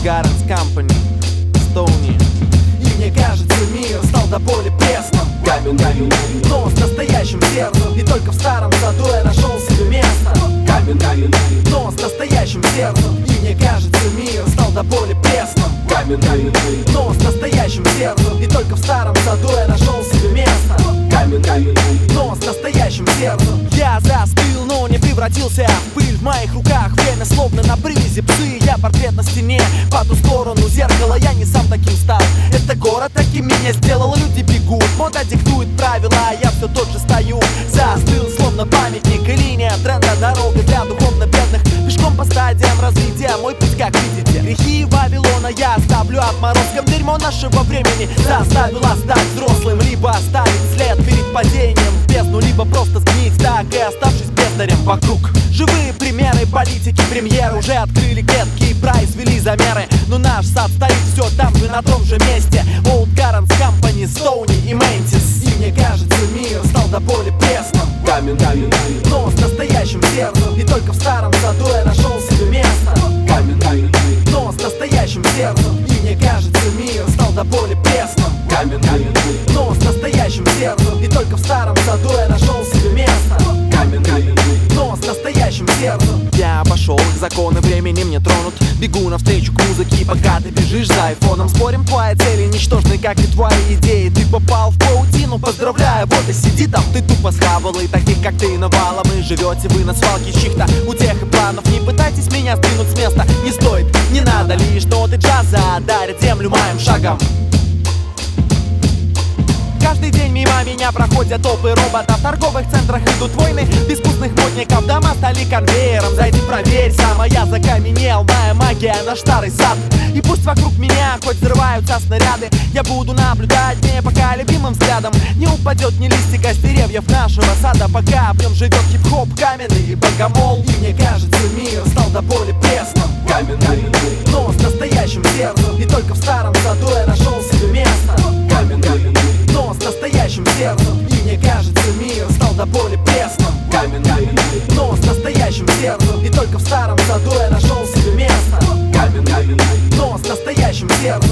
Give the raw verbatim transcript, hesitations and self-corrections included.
Garance Company, Стоуни. И мне кажется, мир стал до боли пресным, каменный, но с настоящим сердцем. И только в старом саду я нашел себе место, каменный, но с настоящим сердцем. И мне кажется, мир стал до боли пресным, каменный, но с настоящим сердцем. И только в старом саду я нашел себе место, каменный, но с настоящим сердцем. Я застыл, но не превратился в пыль. В моих руках время словно на привязи псы. Я портрет на стене, по ту сторону зеркала. Я не сам таким стал, это город таким меня сделал. Люди бегут, мода диктует правила, а я все тот же стою. Застыл, словно памятник и линия тренда. Дорога для духовно бедных, пешком по стадиям развития. Мой путь, как видите, грехи Вавилона я оставлю отморозком. Дерьмо нашего времени заставило стать взрослым. Либо оставить след перед падением в бездну, либо просто сгнить так и оставшись бездарем. Вокруг живые примеры политики, премьеры уже открыли клетки и произвели замеры. Но наш сад стоит все там же, на том же месте. Old Garance Company, Стоуни и Мэнтис. И мне кажется, мир стал до боли пресным, каменный, но с настоящим сердцем. И только в старом саду я нашел себе место, каменный, но с настоящим сердцем. И мне кажется, мир стал до боли пресным, каменный, но с настоящим сердцем. И только в старом саду я нашел себе место, каменный, но с настоящим сердцем. Я обошел их, законы времени мне тронут. Бегу навстречу к музыке, пока ты бежишь за айфоном. Спорим, твои цели ничтожны, как и твои идеи. Ты попал в паутину, поздравляю, вот и сиди там. Ты тупо схавал, и таких как ты навалом. И живете вы на свалке чьих-то утех и планов. Не пытайтесь меня сдвинуть с места, не стоит, не надо. Лишь ноты джаза дарят землю моим шагом. Каждый день мимо меня проходят толпы роботов. В торговых центрах идут войны безвкусных модников. Дома стали конвейером, зайди проверь сам. А я закаменел, моя магия, наш старый сад. И пусть вокруг меня хоть взрываются снаряды, я буду наблюдать, не пока любимым взглядом не упадет ни листика с деревьев нашего сада. Пока в нем живет хип-хоп каменный и богомол. И мне кажется, мир стал до боли пресным, каменный, но с настоящим сердцем. И только в старом саду я нашел себе место, каменный, но с настоящим сердцем. И мне кажется, мир стал до боли пресным, каменный, но с настоящим сердцем. И только в старом саду я нашел себе место, каменный, но с настоящим сердцем.